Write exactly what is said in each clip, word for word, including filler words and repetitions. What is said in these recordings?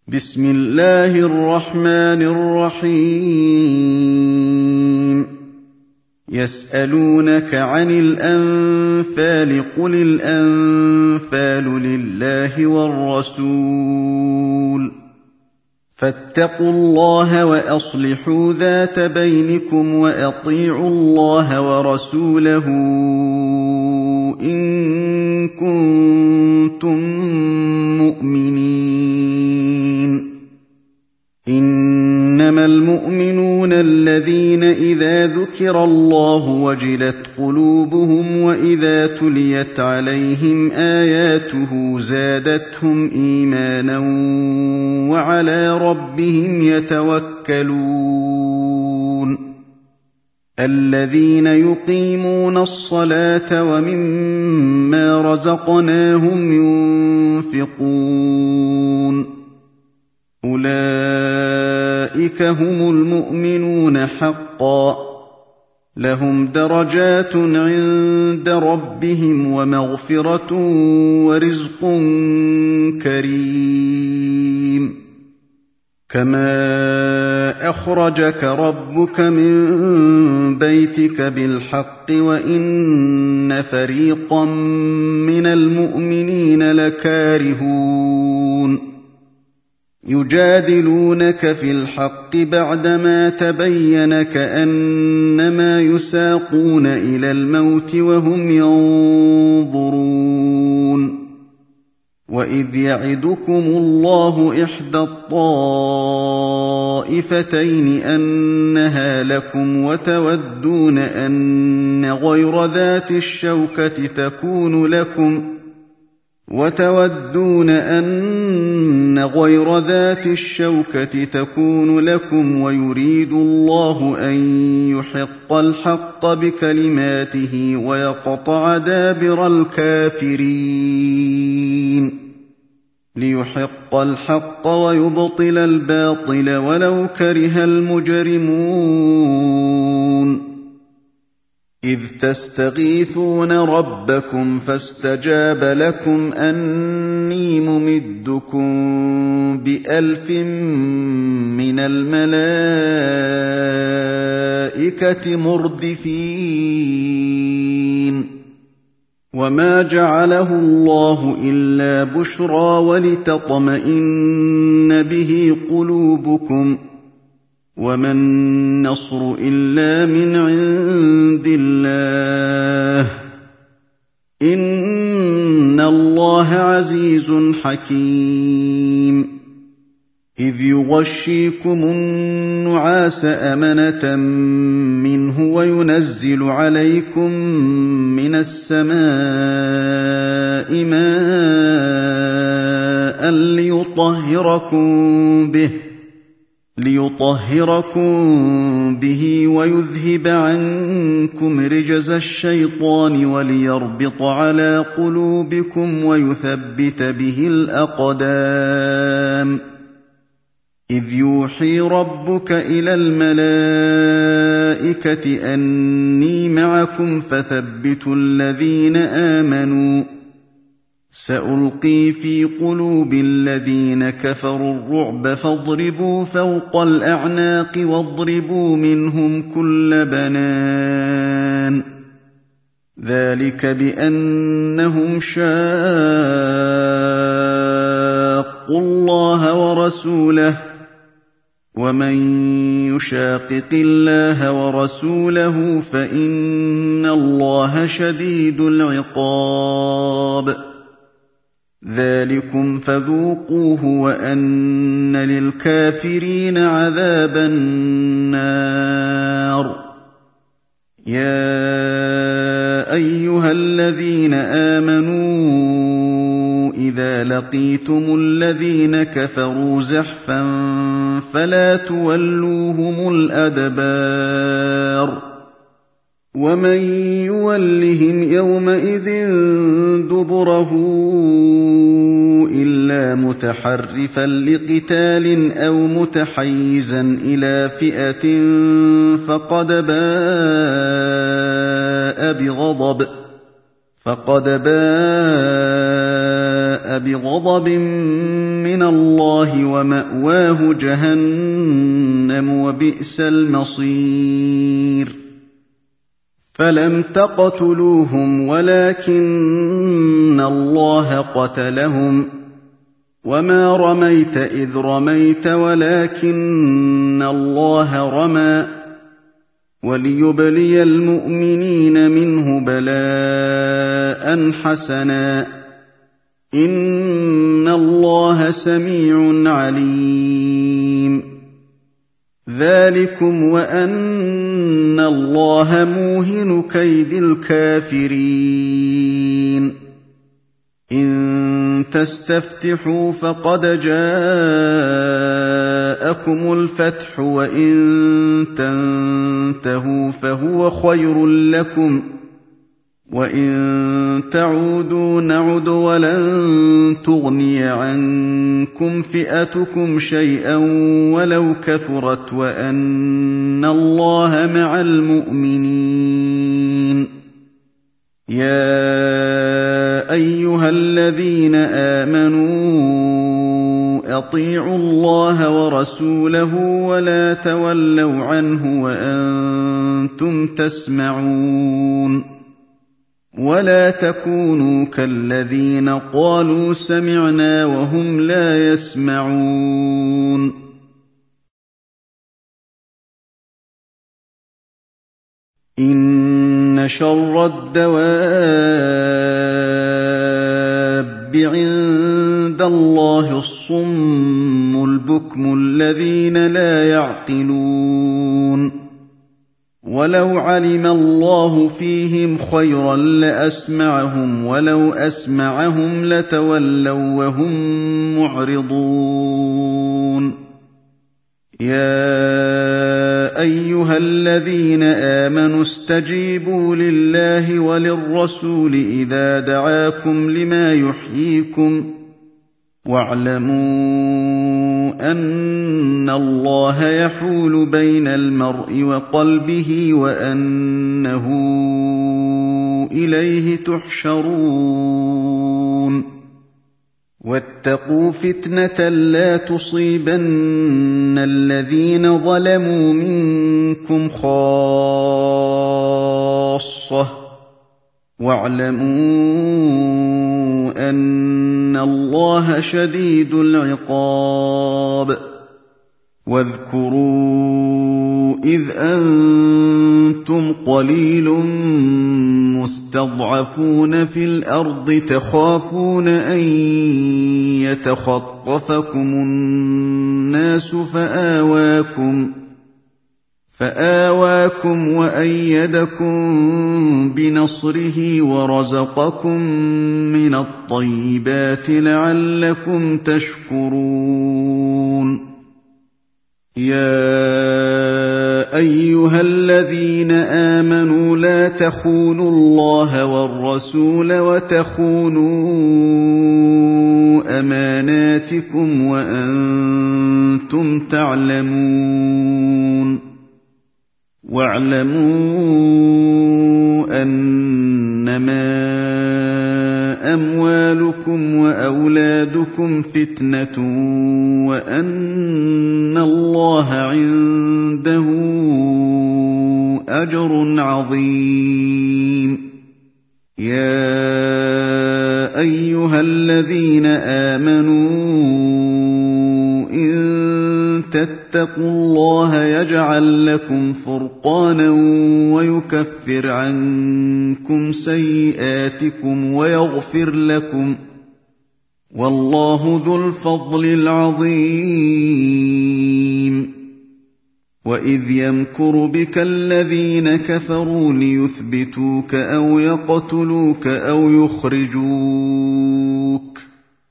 بسم الله الرحمن الرحيم يسألونك عن الأنفال قل الأنفال لله والرسول فاتقوا الله وأصلحوا ذات بينكم وأطيعوا الله ورسوله إن كنتم مؤمنين إنما المؤمنون الذين إذا ذكر الله وجلت قلوبهم وإذا تليت عليهم آياته زادتهم إيمانا وعلى ربهم يتوكلون الذين يقيمون الصلاة ومما رزقناهم ينفقون أولئك هم المؤمنون حقا لهم درجات عند ربهم ومغفرة ورزق كريم كما أخرجك ربك من بيتك بالحق وإن فريقا من المؤمنين لكارهون يجادلونك في الحق بعدما تبين كأنما يساقون إلى الموت وهم ينظرون وإذ يعدكم الله إحدى الطائفتين أنها لكم وتودون أن غير ذات الشوكة تكون لكم وتودون أن غير ذات الشوكة تكون لكم ويريد الله أن يحق الحق بكلماته ويقطع دابر الكافرين ليحق الحق ويبطل الباطل ولو كره المجرمون إذ تستغيثون ربكم فاستجاب لكم أني ممدكم بألف من الملائكة مردفين وما جعله الله إلا بشرى ولتطمئن به قلوبكم وما النصر إلا من عند الله إن الله عزيز حكيم إذ يغشيكم النعاس أمنة منه وينزل عليكم من السماء ماء ليطهركم به ليطهركم به ويذهب عنكم رجز الشيطان وليربط على قلوبكم ويثبت به الأقدام إذ يوحي ربك إلى الملائكة أني معكم فثبتوا الذين آمنوا سألقي في قلوب الذين كفروا الرعب فاضربوا فوق الأعناق واضربوا منهم كل بنان ذلك بأنهم شاقوا الله ورسوله ومن يشاقق الله ورسوله فإن الله شديد العقاب ذلكم فذوقوه وأن للكافرين عذاب النار يا أيها الذين آمنوا إذا لقيتم الذين كفروا زحفا فلا تولوهم الأدبار ومن يولهم يومئذ دبره إلا متحرفا لقتال أو متحيزا إلى فئة فقد باء بغضب فقد باء فباء بغضب من الله ومأواه جهنم وبئس المصير فلم تقتلوهم ولكن الله قتلهم وما رميت إذ رميت ولكن الله رمى وليبلي المؤمنين منه بلاء حسنا إن الله سميع عليم ذلكم وأن الله موهن كيد الكافرين إن تستفتحوا فقد جاءكم الفتح وإن تنتهوا فهو خير لكم وإن تعودوا نعد ولن تغني عنكم فئتكم شيئا ولو كثرت وأن الله مع المؤمنين يا أيها الذين آمنوا أطيعوا الله ورسوله ولا تولوا عنه وأنتم تسمعون ولا تكونوا كالذين قالوا سمعنا وهم لا يسمعون إن شر الدواب عند الله الصم البكم الذين لا يعقلون ولو علم الله فيهم خيرا لأسمعهم ولو أسمعهم لتولوا وهم معرضون يا أيها الذين آمنوا استجيبوا لله وللرسول إذا دعاكم لما يحييكم واعلموا أن الله يحول بين المرء وقلبه وأنه إليه تحشرون واتقوا فتنة لا تصيبن الذين ظلموا منكم خاصة واعلموا أن الله شديد العقاب واذكروا إذ أنتم قليل مستضعفون في الأرض تخافون أن يتخطفكم الناس فآواكم فآواكم وأيدكم بنصره ورزقكم من الطيبات لعلكم تشكرون يا أيها الذين آمنوا لا تخونوا الله والرسول وتخونوا أماناتكم وأنتم تعلمون واعلموا أنما أموالكم وأولادكم فتنة وأن الله عنده أجر عظيم يا أيها الذين آمنوا إن تتقوا الله يجعل لكم فرقانا ويكفر عنكم سيئاتكم ويغفر لكم والله ذو الفضل العظيم وإذ يمكر بك الذين كفروا ليثبتوك أو يقتلوك أو يخرجوك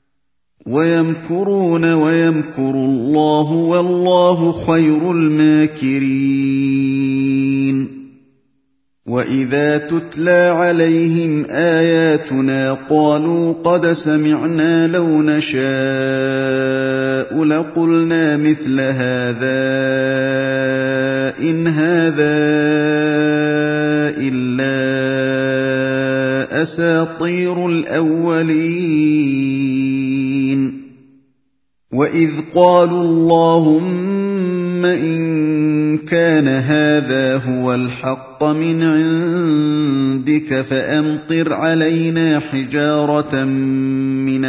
ويمكرون ويمكر الله والله خير الماكرين وإذا تتلى عليهم آياتنا قالوا قد سمعنا لو نشاء لقلنا مثل هذا إن هذا إلا أساطير الأولين وَإِذْ قَالُوا اللَّهُمَّ إِن كَانَ هَٰذَا هُوَ الْحَقَّ مِنْ عِندِكَ فَأَمْطِرْ عَلَيْنَا حِجَارَةً مِّنَ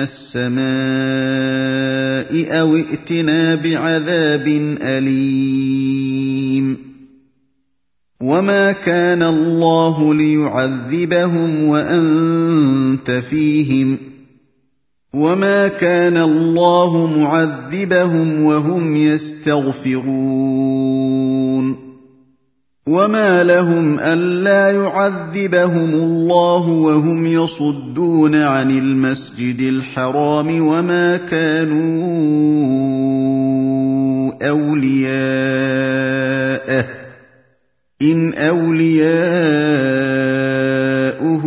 السَّمَاءِ أَوِ ائْتِنَا بِعَذَابٍ أَلِيمٍ وَمَا كَانَ اللَّهُ لِيُعَذِّبَهُمْ وَأَنتَ فِيهِمْ وَمَا كَانَ اللَّهُ مُعَذِّبَهُمْ وَهُمْ يَسْتَغْفِرُونَ وَمَا لَهُمْ أَلَّا يُعَذِّبَهُمُ اللَّهُ وَهُمْ يَصُدُّونَ عَنِ الْمَسْجِدِ الْحَرَامِ وَمَا كَانُوا أَوْلِيَاءَهُ إِنْ أَوْلِيَاؤُهُ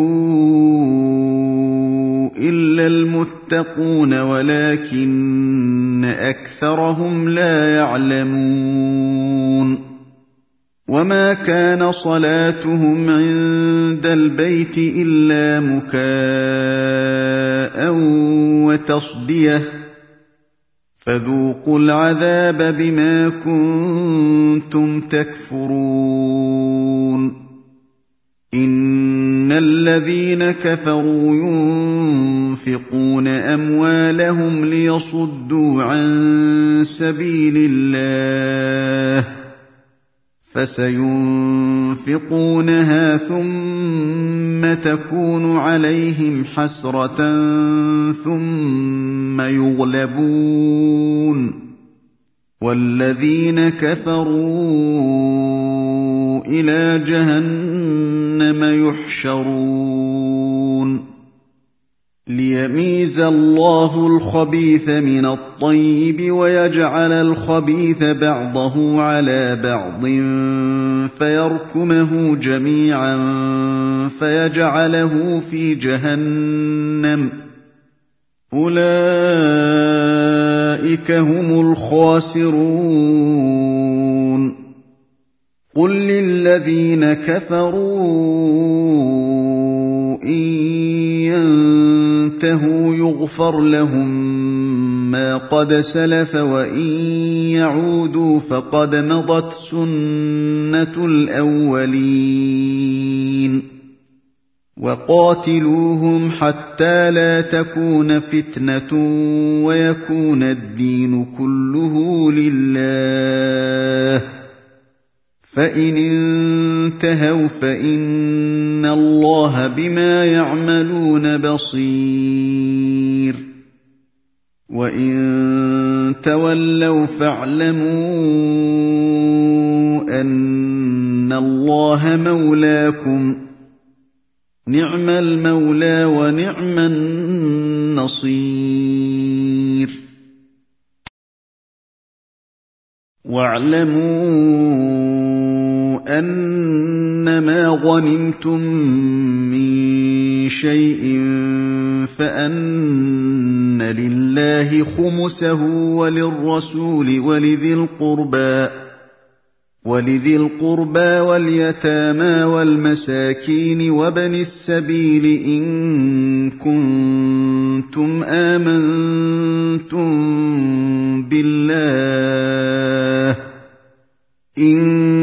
إِلَّا الْمُتَّقُونَ وَلَٰكِنَّ أَكْثَرَهُمْ لَا يَعْلَمُونَ وَمَا كَانَ صَلَاتُهُمْ عِندَ الْبَيْتِ إِلَّا مُكَاءً وَتَصْدِيَةً فَذُوقُوا الْعَذَابَ بِمَا كُنتُمْ تَكْفُرُونَ إِنَّ الَّذِينَ كَفَرُوا يُنفِقُونَ أَمْوَالَهُمْ لِيَصُدُّوا عَن سَبِيلِ اللَّهِ فَسَيُنفِقُونَهَا ثُمَّ تَكُونُ عَلَيْهِمْ حَسْرَةً ثُمَّ يُغْلَبُونَ وَالَّذِينَ كَفَرُوا إِلَىٰ جَهَنَّمَ يُحْشَرُونَ لِيَمِيزَ اللَّهُ الْخَبِيثَ مِنَ الطَّيِّبِ وَيَجْعَلَ الْخَبِيثَ بَعْضَهُ عَلَىٰ بَعْضٍ فَيَرْكُمَهُ جَمِيعًا فَيَجْعَلَهُ فِي جَهَنَّمَ أُولَٰئِكَ هُمُ الْخَاسِرُونَ قُل لِّلَّذِينَ كَفَرُوا إِن يَنتَهُوا يُغْفَرْ لَهُم مَّا قَدْ سَلَفَ وَإِن يَعُودُوا فَقَدْ مَضَتْ سُنَّةُ الْأَوَّلِينَ وَقَاتِلُوهُمْ حَتَّىٰ لَا تَكُونَ فِتْنَةٌ وَيَكُونَ الدِّينُ كُلُّهُ لِلَّهِ فَإِنِ انتَهَوْا فَإِنَّ اللَّهَ بِمَا يَعْمَلُونَ بَصِيرٌ وَإِن تَوَلَّوْا فَاعْلَمُوا أَنَّ اللَّهَ مَوْلَاكُمْ نِعْمَ الْمَوْلَىٰ وَنِعْمَ النَّصِيرُ وَاعْلَمُوا أَنَّمَا غَنِمْتُم مِّن شَيْءٍ فَأَنَّ لِلَّهِ خُمُسَهُ وَلِلرَّسُولِ وَلِذِي الْقُرْبَىٰ وَلِذِي الْقُرْبَىٰ وَالْيَتَامَىٰ وَالْمَسَاكِينِ وَابْنِ السَّبِيلِ إِن كُنتُمْ آمَنتُم بِاللَّهِ إِن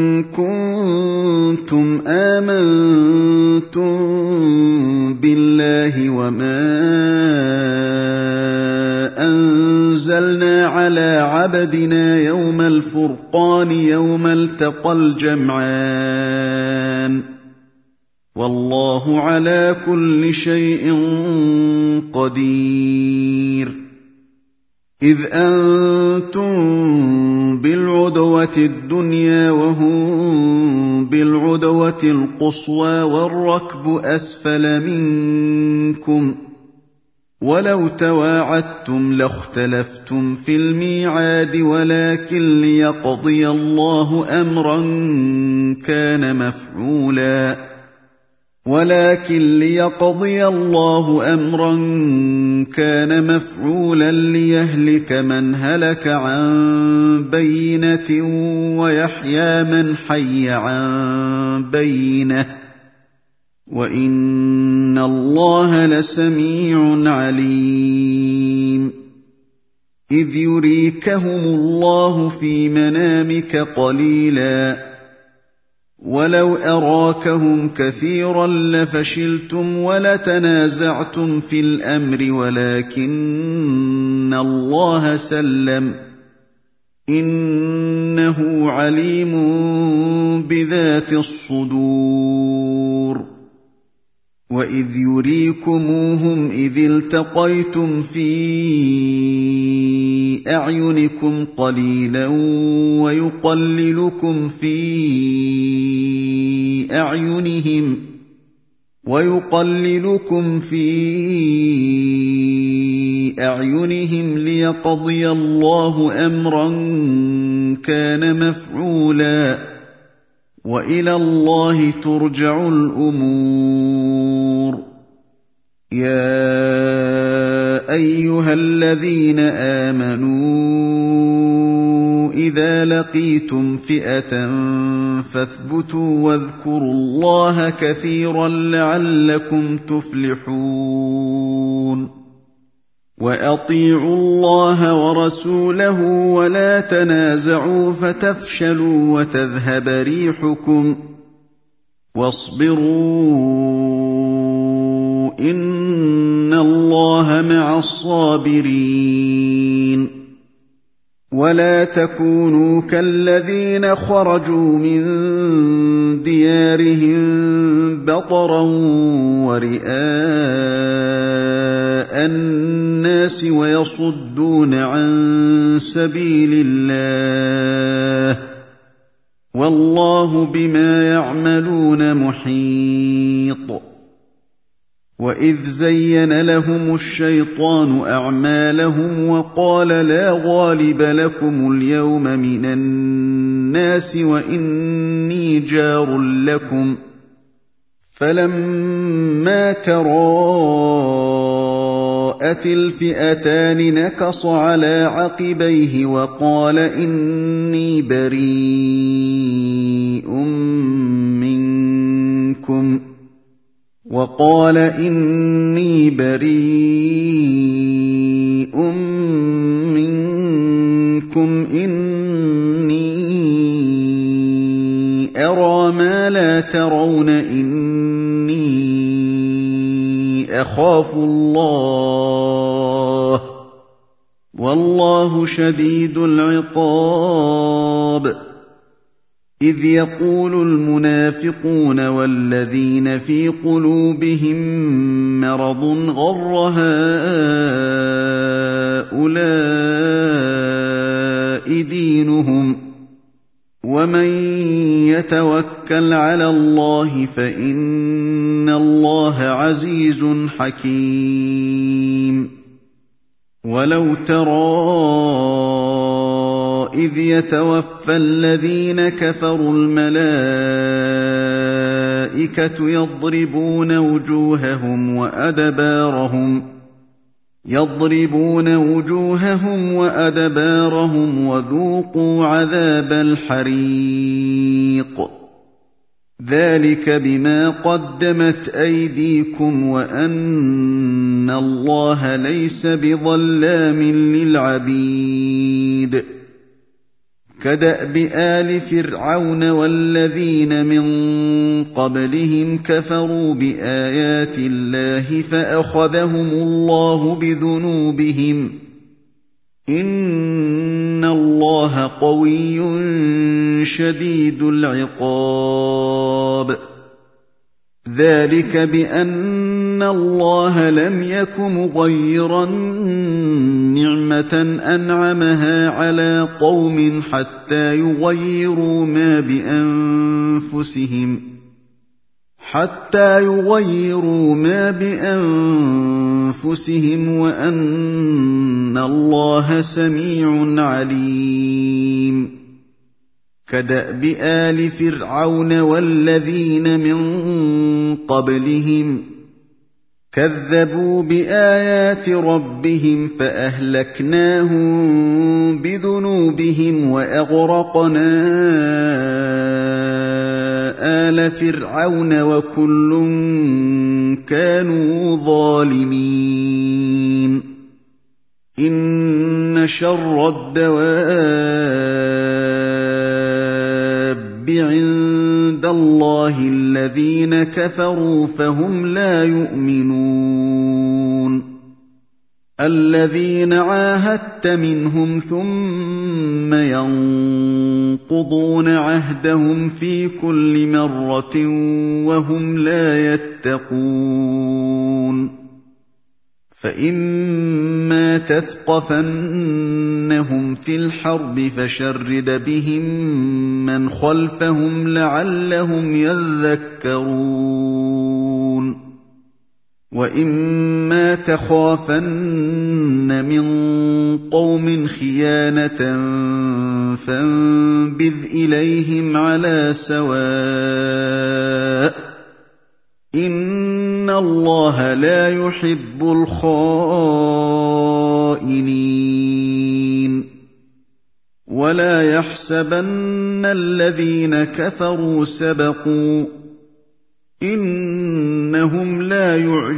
كُنتُمْ آمَنتُم بِاللَّهِ وَمَا أَنزَلْنَا عَلَىٰ عَبْدِنَا يَوْمَ الْفُرْقَانِ يَوْمَ الْتَقَى الْجَمْعَانِ وَاللَّهُ عَلَىٰ كُلِّ شَيْءٍ قَدِيرٌ إِذْ أَنتُم بِالْعُدْوَةِ الدُّنْيَا وَهُم بِالْعُدْوَةِ الْقُصْوَىٰ وَالرَّكْبُ أَسْفَلَ مِنكُمْ وَلَوْ تَوَاعَدتُّمْ لَاخْتَلَفْتُمْ فِي الْمِيعَادِ وَلَٰكِن لِّيَقْضِيَ اللَّهُ أَمْرًا كَانَ مَفْعُولًا ولكن ليقضي الله أمرا كان مفعولا ليهلك من هلك عن بينة ويحيى من حي عن بينة وإن الله لسميع عليم إذ يريكهم الله في منامك قليلا ولو أراكهم كثيرا لفشلتم ولتنازعتم في الأمر ولكن الله سلم إنه عليم بذات الصدور وإذ يريكموهم إذ التقيتم في أعينكم قليلا ويقللكم في أعينهم ويقللكم في أعينهم ليقضي الله أمرا كان مفعولا وإلى الله ترجع الأمور يا أيها الذين آمنوا إذا لقيتم فئة فاثبتوا واذكروا الله كثيرا لعلكم تفلحون وأطيعوا الله ورسوله ولا تنازعوا فتفشلوا وتذهب ريحكم واصبروا إن الله مع الصابرين ولا تكونوا كالذين خرجوا من ديارهم بطرا ورئاء الناس ويصدون عن سبيل الله والله بما يعملون محيط وإذ زين لهم الشيطان أعمالهم وقال لا غالب لكم اليوم من الناس وإني جار لكم فلما تراءت الفئتان نكص على عقبيه وقال إني بريء منكم وقال إني بريء منكم إني أرى ما لا ترون إني أخاف الله والله شديد العقاب إذ يقول المنافقون والذين في قلوبهم مرض غر هؤلاء دينهم ومن يتوكل على الله فإن الله عزيز حكيم ولو ترى إذ يتوفى الذين كفروا الملائكة يضربون وجوههم وأدبارهم يضربون وجوههم وأدبارهم وذوقوا عذاب الحريق ذلك بما قدمت أيديكم وأن الله ليس بظلام للعبيد كدأب آل فرعون والذين من قبلهم كفروا بآيات الله فأخذهم الله بذنوبهم إن الله قوي شديد العقاب ذلك بأن الله لم يك مغيرا نعمة أنعمها على قوم حتى يغيروا ما بأنفسهم حتى يغيروا ما بأنفسهم وأن الله سميع عليم كدأب آل فرعون والذين من قبلهم كذبوا بآيات ربهم فأهلكناهم بذنوبهم وأغرقنا آل فرعون وكل كانوا ظالمين إِنَّ شَرَّ الدَّوَابِّ عِندَ اللَّهِ الَّذِينَ كَفَرُوا فَهُمْ لَا يُؤْمِنُونَ الَّذِينَ عَاهَدتَّ مِنْهُمْ ثُمَّ يَنقُضُونَ عَهْدَهُمْ فِي كُلِّ مَرَّةٍ وَهُمْ لَا يَتَّقُونَ فَإِمَّا تَثْقَفَنَّهُمْ فِي الْحَرْبِ فَشَرِّدْ بِهِم مَّنْ خَلْفَهُمْ لَعَلَّهُمْ يَذَّكَّرُونَ وَإِمَّا تَخَافَنَّ مِن قَوْمٍ خِيَانَةً فَانبِذْ إِلَيْهِمْ عَلَىٰ سَوَاءٍ ۚ إِنَّ اللَّهَ لَا يُحِبُّ الْخَائِنِينَ وَلَا يَحْسَبَنَّ الَّذِينَ كَفَرُوا سَبَقُوا ۚ إِنَّهُمْ لَا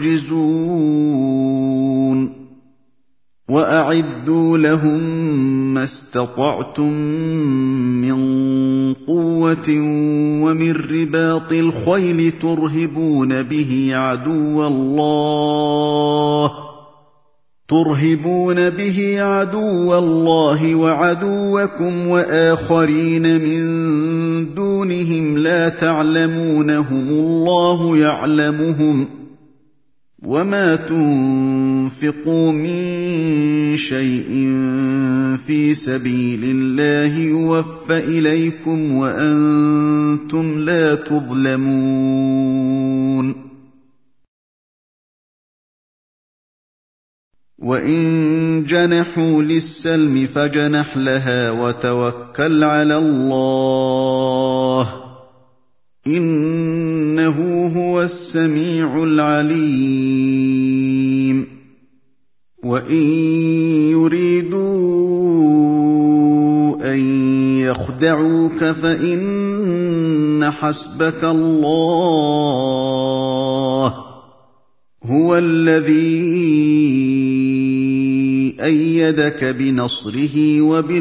يُعْجِزُونَ وَأَعِدُّوا لَهُم مَّا اسْتَطَعْتُم مِّن قُوَّةٍ وَمِن رِّبَاطِ الْخَيْلِ تُرْهِبُونَ بِهِ عَدُوَّ اللَّهِ تُرْهِبُونَ بِهِ عَدُوَّ اللَّهِ وَعَدُوَّكُمْ وَآخَرِينَ مِن دُونِهِمْ لَا تَعْلَمُونَهُمُ اللَّهُ يَعْلَمُهُمْ ۚ وَمَا تُنفِقُوا مِن شَيْءٍ فِي سَبِيلِ اللَّهِ يُوَفَّ إِلَيْكُمْ وَأَنتُمْ لَا تُظْلَمُونَ وَإِن جَنَحُوا لِلسَّلْمِ فَاجْنَحْ لَهَا وَتَوَكَّلْ عَلَى اللَّهِ ۚ إِنَّهُ هُوَ السَّمِيعُ الْعَلِيمُ وَإِن يُرِيدُوا أَن يَخْدَعُوكَ فَإِنَّ حَسْبَكَ اللَّهُ ۚ هُوَ الَّذِي أَيَّدَكَ بِنَصْرِهِ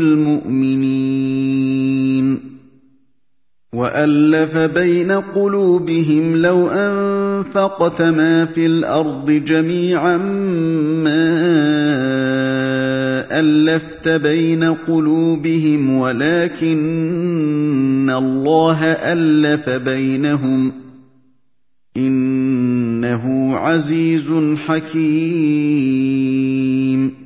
وَبِالْمُؤْمِنِينَ وَأَلَّفَ بَيْنَ قُلُوبِهِمْ لَوْ أَنفَقْتَ مَا فِي الْأَرْضِ جَمِيعًا مَّا أَلَّفْتَ بَيْنَ قُلُوبِهِمْ وَلَٰكِنَّ اللَّهَ أَلَّفَ بَيْنَهُمْ ۚ إِنَّهُ عَزِيزٌ حَكِيمٌ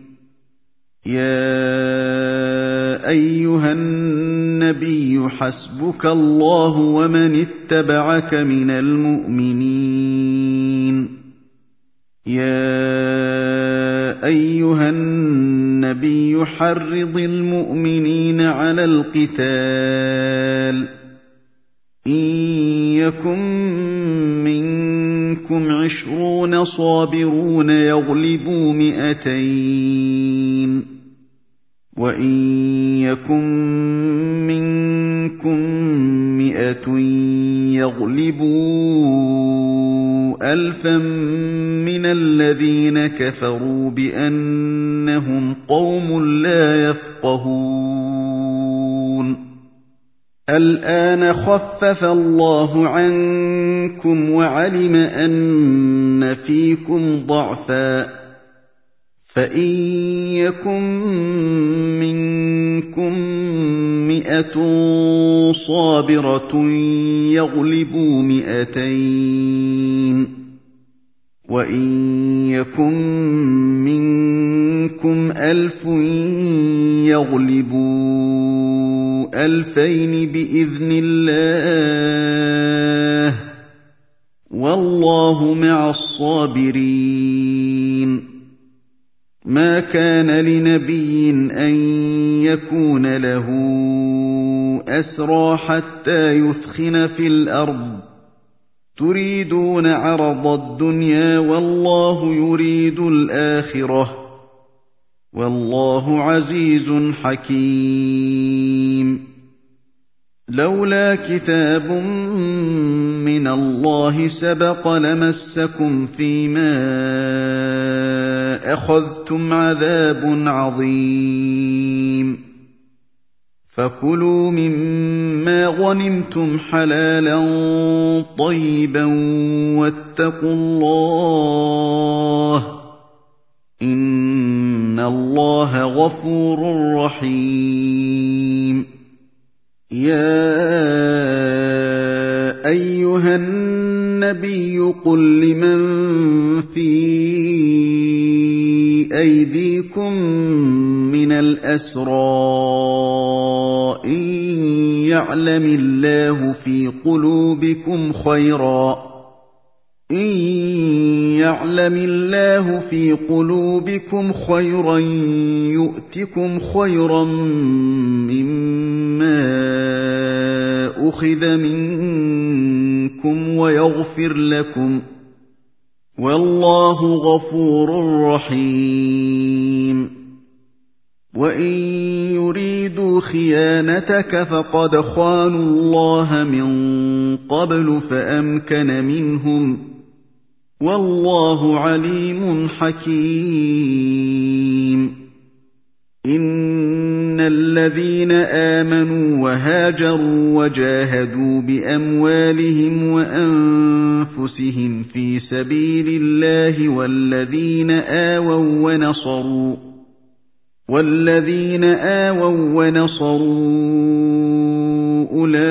يَا أَيُّهَا النَّبِيُّ حَسْبُكَ اللَّهُ وَمَنِ اتَّبَعَكَ مِنَ الْمُؤْمِنِينَ يَا أَيُّهَا النَّبِيُّ حَرِّضِ الْمُؤْمِنِينَ عَلَى الْقِتَالِ ۚ إِن يَكُن مِّنكُمْ عِشْرُونَ صَابِرُونَ يَغْلِبُوا مِائَتَيْنِ ۚ وَإِن يَكُن مِّنكُم مِّائَةٌ يَغْلِبُوا أَلْفًا مِّنَ الَّذِينَ كَفَرُوا بِأَنَّهُمْ قَوْمٌ لَّا يَفْقَهُونَ الْآنَ خَفَّفَ اللَّهُ عَنكُمْ وَعَلِمَ أَنَّ فِيكُمْ ضَعْفًا ۚ فَإِن يَكُن مِّنكُم مِّائَةٌ صَابِرَةٌ يَغْلِبُوا مِائَتَيْنِ ۚ وَإِن يَكُن مِّنكُمْ أَلْفٌ يَغْلِبُوا أَلْفَيْنِ بِإِذْنِ اللَّهِ ۗ وَاللَّهُ مَعَ الصَّابِرِينَ مَا كَانَ لِنَبِيٍّ أَن يَكُونَ لَهُ أَسْرَىٰ حَتَّىٰ يُثْخِنَ فِي الْأَرْضِ ۚ تُرِيدُونَ عَرَضَ الدُّنْيَا وَاللَّهُ يُرِيدُ الْآخِرَةَ ۗ وَاللَّهُ عَزِيزٌ حَكِيمٌ لَّوْلَا كِتَابٌ مِّنَ اللَّهِ سَبَقَ لَمَسَّكُمْ فِيمَا أَخَذْتُمْ عَذَابٌ عَظِيمٌ فَكُلُوا مِمَّا غَنِمْتُمْ حَلَالًا طَيِّبًا وَاتَّقُوا اللَّهَ ۚ إِنَّ اللَّهَ غَفُورٌ رَّحِيمٌ يَا أَيُّهَا النَّبِيُّ قُل لِّمَن فِي أَيْدِيكُم مِّنَ الْأَسْرَىٰ إِن يَعْلَمِ اللَّهُ فِي قُلُوبِكُمْ خَيْرًا إن يعلم الله في قلوبكم خيرا يؤتكم خيرا مما أخذ منكم ويغفر لكم والله غفور رحيم وإن يريدوا خيانتك فقد خانوا الله من قبل فأمكن منهم والله عليم حكيم إن الذين آمنوا وهاجروا وجاهدوا بأموالهم وأنفسهم في سبيل الله والذين آووا ونصروا والذين آووا ونصروا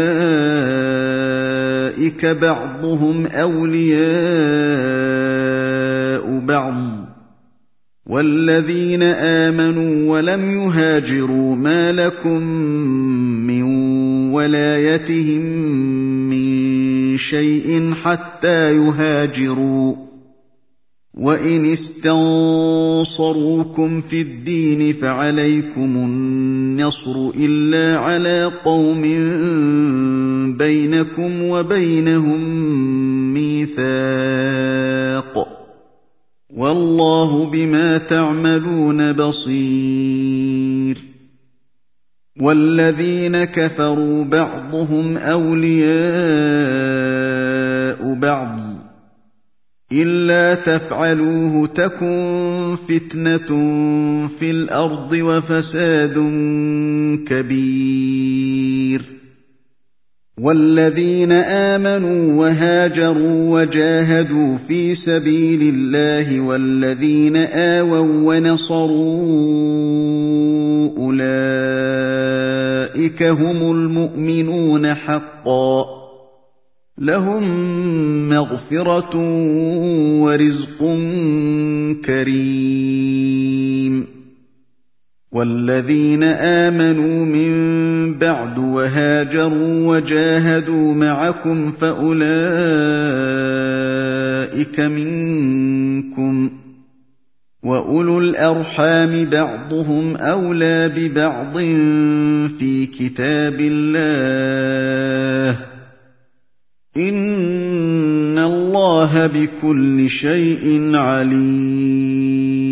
أولئك بعضهم أولياء بعض والذين آمنوا ولم يهاجروا ما لكم من ولايتهم من شيء حتى يهاجروا وإن استنصروكم في الدين فعليكم النصر إلا على قوم بينكم وبينهم ميثاق والله بما تعملون بصير والذين كفروا بعضهم أولياء بعض إلا تفعلوه تكن فتنة في الأرض وفساد كبير والذين آمنوا وهاجروا وجاهدوا في سبيل الله والذين آووا ونصروا أولئك هم المؤمنون حقا لهم مغفرة ورزق كريم والذين آمنوا من بعد وهاجروا وجاهدوا معكم فأولئك منكم وأولو الأرحام بعضهم أولى ببعض في كتاب الله إن الله بكل شيء عليم